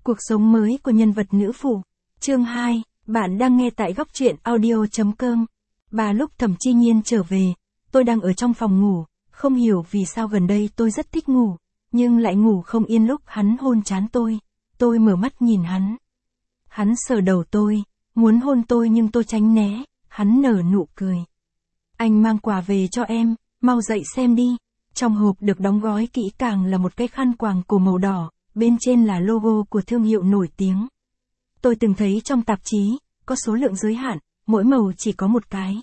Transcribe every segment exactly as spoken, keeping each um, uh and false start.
Cuộc sống mới của nhân vật nữ phụ. Chương hai, bạn đang nghe tại góc truyện audio chấm com. Bà lúc Thẩm Chi Nhiên trở về, tôi đang ở trong phòng ngủ, không hiểu vì sao gần đây tôi rất thích ngủ, nhưng lại ngủ không yên lúc hắn hôn trán tôi. Tôi mở mắt nhìn hắn. Hắn sờ đầu tôi, muốn hôn tôi nhưng tôi tránh né, hắn nở nụ cười. Anh mang quà về cho em, mau dậy xem đi. Trong hộp được đóng gói kỹ càng là một cái khăn quàng cổ màu đỏ, bên trên là logo của thương hiệu nổi tiếng. Tôi từng thấy trong tạp chí, có số lượng giới hạn, mỗi màu chỉ có một cái.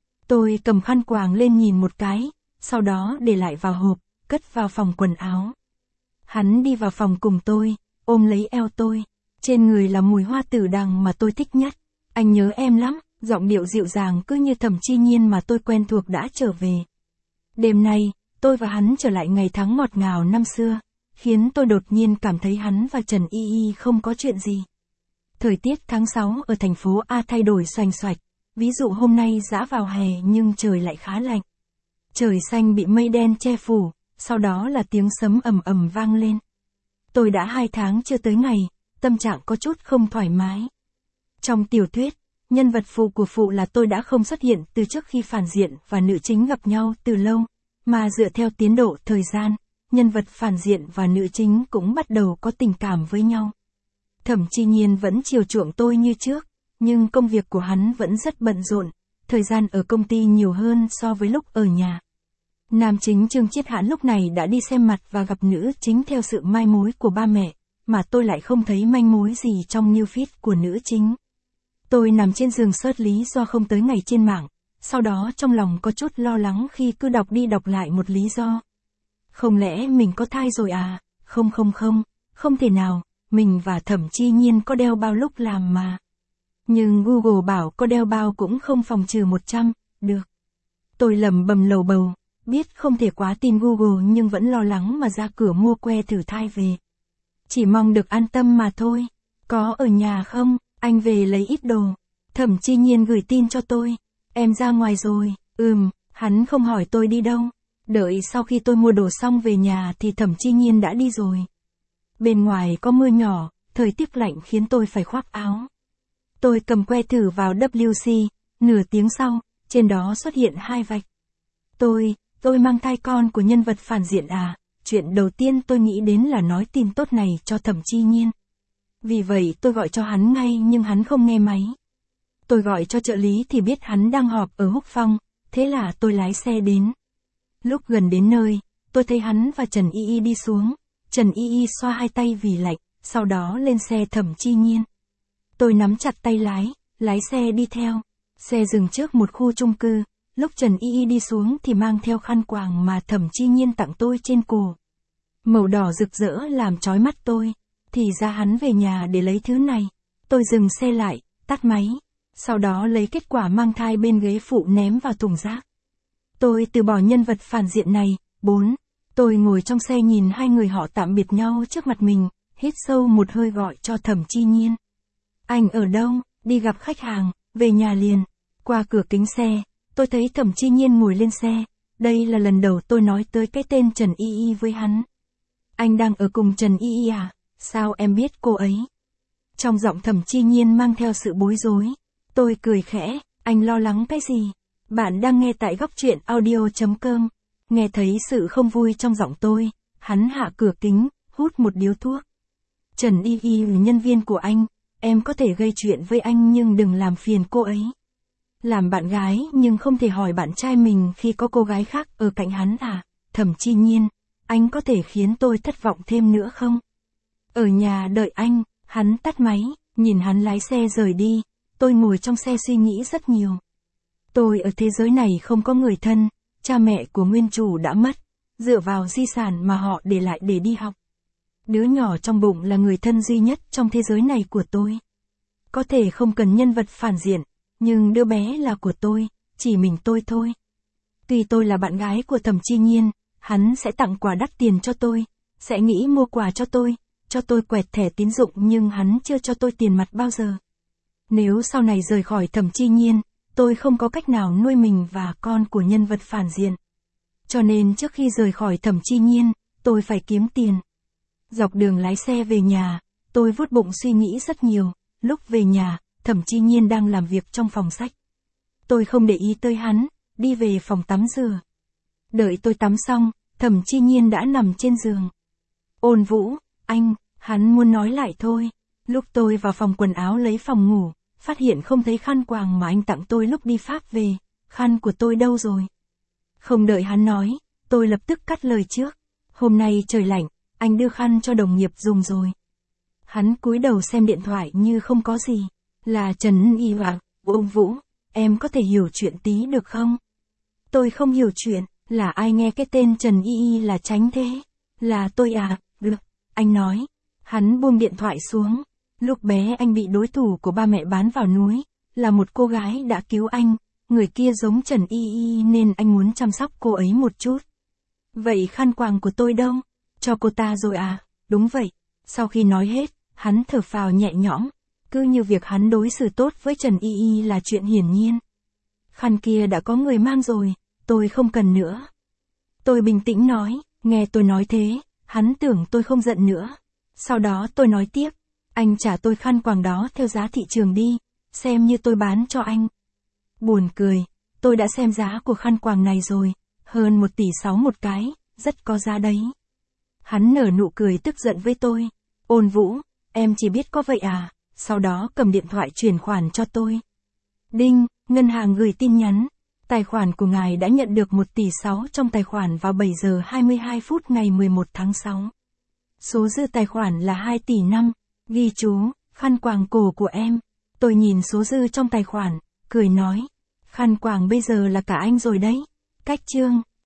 Tôi cầm khăn quàng lên nhìn một cái, sau đó để lại vào hộp, cất vào phòng quần áo. Hắn đi vào phòng cùng tôi, ôm lấy eo tôi. Trên người là mùi hoa tử đằng mà tôi thích nhất. Anh nhớ em lắm, giọng điệu dịu dàng cứ như Thẩm Chi Nhiên mà tôi quen thuộc đã trở về. Đêm nay, tôi và hắn trở lại ngày tháng ngọt ngào năm xưa, khiến tôi đột nhiên cảm thấy hắn và Trần Y Y không có chuyện gì. Thời tiết tháng sáu ở thành phố A thay đổi xoành xoạch, ví dụ hôm nay dã vào hè nhưng trời lại khá lạnh. Trời xanh bị mây đen che phủ, sau đó là tiếng sấm ầm ầm vang lên. Tôi đã hai tháng chưa tới ngày, tâm trạng có chút không thoải mái. Trong tiểu thuyết, nhân vật phụ của phụ là tôi đã không xuất hiện từ trước khi phản diện và nữ chính gặp nhau từ lâu, mà dựa theo tiến độ thời gian, nhân vật phản diện và nữ chính cũng bắt đầu có tình cảm với nhau. Thẩm Chi Nhiên vẫn chiều chuộng tôi như trước, nhưng công việc của hắn vẫn rất bận rộn, thời gian ở công ty nhiều hơn so với lúc ở nhà. Nam chính Trương Chiết Hãn lúc này đã đi xem mặt và gặp nữ chính theo sự mai mối của ba mẹ, mà tôi lại không thấy manh mối gì trong new feed của nữ chính. Tôi nằm trên giường search lý do không tới ngày trên mạng, sau đó trong lòng có chút lo lắng khi cứ đọc đi đọc lại một lý do. Không lẽ mình có thai rồi à? Không không không, không thể nào, mình và Thẩm Chi Nhiên có đeo bao lúc làm mà. Nhưng Google bảo có đeo bao cũng không phòng trừ một trăm, được. Tôi lẩm bẩm lầu bầu, biết không thể quá tin Google nhưng vẫn lo lắng mà ra cửa mua que thử thai về. Chỉ mong được an tâm mà thôi. Có ở nhà không? Anh về lấy ít đồ. Thẩm Chi Nhiên gửi tin cho tôi. Em ra ngoài rồi. Ừm, hắn không hỏi tôi đi đâu. Đợi sau khi tôi mua đồ xong về nhà thì Thẩm Chi Nhiên đã đi rồi. Bên ngoài có mưa nhỏ, thời tiết lạnh khiến tôi phải khoác áo. Tôi cầm que thử vào W C, nửa tiếng sau, trên đó xuất hiện hai vạch. Tôi, tôi mang thai con của nhân vật phản diện à? Chuyện đầu tiên tôi nghĩ đến là nói tin tốt này cho Thẩm Chi Nhiên. Vì vậy tôi gọi cho hắn ngay nhưng hắn không nghe máy. Tôi gọi cho trợ lý thì biết hắn đang họp ở Húc Phong, thế là tôi lái xe đến. Lúc gần đến nơi, tôi thấy hắn và Trần Y Y đi xuống. Trần Y Y xoa hai tay vì lạnh, sau đó lên xe Thẩm Chi Nhiên. Tôi nắm chặt tay lái, lái xe đi theo. Xe dừng trước một khu chung cư, lúc Trần Y Y đi xuống thì mang theo khăn quàng mà Thẩm Chi Nhiên tặng tôi trên cổ. Màu đỏ rực rỡ làm chói mắt tôi, thì ra hắn về nhà để lấy thứ này. Tôi dừng xe lại, tắt máy, sau đó lấy kết quả mang thai bên ghế phụ ném vào thùng rác. Tôi từ bỏ nhân vật phản diện này. Bốn. Tôi ngồi trong xe nhìn hai người họ tạm biệt nhau trước mặt mình, hít sâu một hơi gọi cho Thẩm Chi Nhiên. Anh ở đâu? Đi gặp khách hàng, về nhà liền. Qua cửa kính xe, tôi thấy Thẩm Chi Nhiên ngồi lên xe. Đây là lần đầu tôi nói tới cái tên Trần Y Y với hắn. Anh đang ở cùng Trần Y Y à? Sao em biết cô ấy? Trong giọng Thẩm Chi Nhiên mang theo sự bối rối. Tôi cười khẽ, anh lo lắng cái gì? Bạn đang nghe tại góc truyện audio chấm com. Nghe thấy sự không vui trong giọng tôi, hắn hạ cửa kính, hút một điếu thuốc. Trần Y Y là nhân viên của anh, em có thể gây chuyện với anh nhưng đừng làm phiền cô ấy. Làm bạn gái nhưng không thể hỏi bạn trai mình khi có cô gái khác ở cạnh hắn à? Thẩm Chi Nhiên, anh có thể khiến tôi thất vọng thêm nữa không? Ở nhà đợi anh. Hắn tắt máy, nhìn hắn lái xe rời đi, tôi ngồi trong xe suy nghĩ rất nhiều. Tôi ở thế giới này không có người thân, cha mẹ của nguyên chủ đã mất, dựa vào di sản mà họ để lại để đi học. Đứa nhỏ trong bụng là người thân duy nhất trong thế giới này của tôi. Có thể không cần nhân vật phản diện, nhưng đứa bé là của tôi, chỉ mình tôi thôi. Tuy tôi là bạn gái của Thẩm Chi Nhiên, hắn sẽ tặng quà đắt tiền cho tôi, sẽ nghĩ mua quà cho tôi, cho tôi quẹt thẻ tín dụng nhưng hắn chưa cho tôi tiền mặt bao giờ. Nếu sau này rời khỏi Thẩm Chi Nhiên, tôi không có cách nào nuôi mình và con của nhân vật phản diện. Cho nên trước khi rời khỏi Thẩm Chi Nhiên, tôi phải kiếm tiền. Dọc đường lái xe về nhà, Tôi vuốt bụng suy nghĩ rất nhiều, lúc về nhà, Thẩm Chi Nhiên đang làm việc trong phòng sách. Tôi không để ý tới hắn, đi về phòng tắm rửa. Đợi tôi tắm xong, Thẩm Chi Nhiên đã nằm trên giường. Ôn Vũ, anh, hắn muốn nói lại thôi. Lúc tôi vào phòng quần áo lấy phòng ngủ, phát hiện không thấy khăn quàng mà anh tặng tôi lúc đi Pháp về, khăn của tôi đâu rồi? Không đợi hắn nói, tôi lập tức cắt lời trước. Hôm nay trời lạnh, anh đưa khăn cho đồng nghiệp dùng rồi. Hắn cúi đầu xem điện thoại như không có gì. Là Trần Y Hoàng, Ôn Vũ, em có thể hiểu chuyện tí được không? Tôi không hiểu chuyện, là ai nghe cái tên Trần Y Y là tránh thế? Là tôi à, được, anh nói. Hắn buông điện thoại xuống. Lúc bé anh bị đối thủ của ba mẹ bán vào núi, là một cô gái đã cứu anh, người kia giống Trần Y Y nên anh muốn chăm sóc cô ấy một chút. Vậy khăn quàng của tôi đâu? Cho cô ta rồi à? Đúng vậy. Sau khi nói hết, hắn thở phào nhẹ nhõm, cứ như việc hắn đối xử tốt với Trần Y Y là chuyện hiển nhiên. Khăn kia đã có người mang rồi, tôi không cần nữa. Tôi bình tĩnh nói, nghe tôi nói thế, hắn tưởng tôi không giận nữa. Sau đó tôi nói tiếp, anh trả tôi khăn quàng đó theo giá thị trường đi, xem như tôi bán cho anh. Buồn cười, tôi đã xem giá của khăn quàng này rồi, hơn một tỷ sáu một cái, rất có giá đấy. Hắn nở nụ cười tức giận với tôi. Ôn Vũ, em chỉ biết có vậy à? Sau đó cầm điện thoại chuyển khoản cho tôi. Đinh, ngân hàng gửi tin nhắn. Tài khoản của ngài đã nhận được một tỷ sáu trong tài khoản vào bảy giờ hai mươi hai phút ngày mười một tháng sáu. Số dư tài khoản là hai tỷ năm. Ghi chú, khăn quàng cổ của em. Tôi nhìn số dư trong tài khoản, cười nói. Khăn quàng bây giờ là cả anh rồi đấy. Cách chương.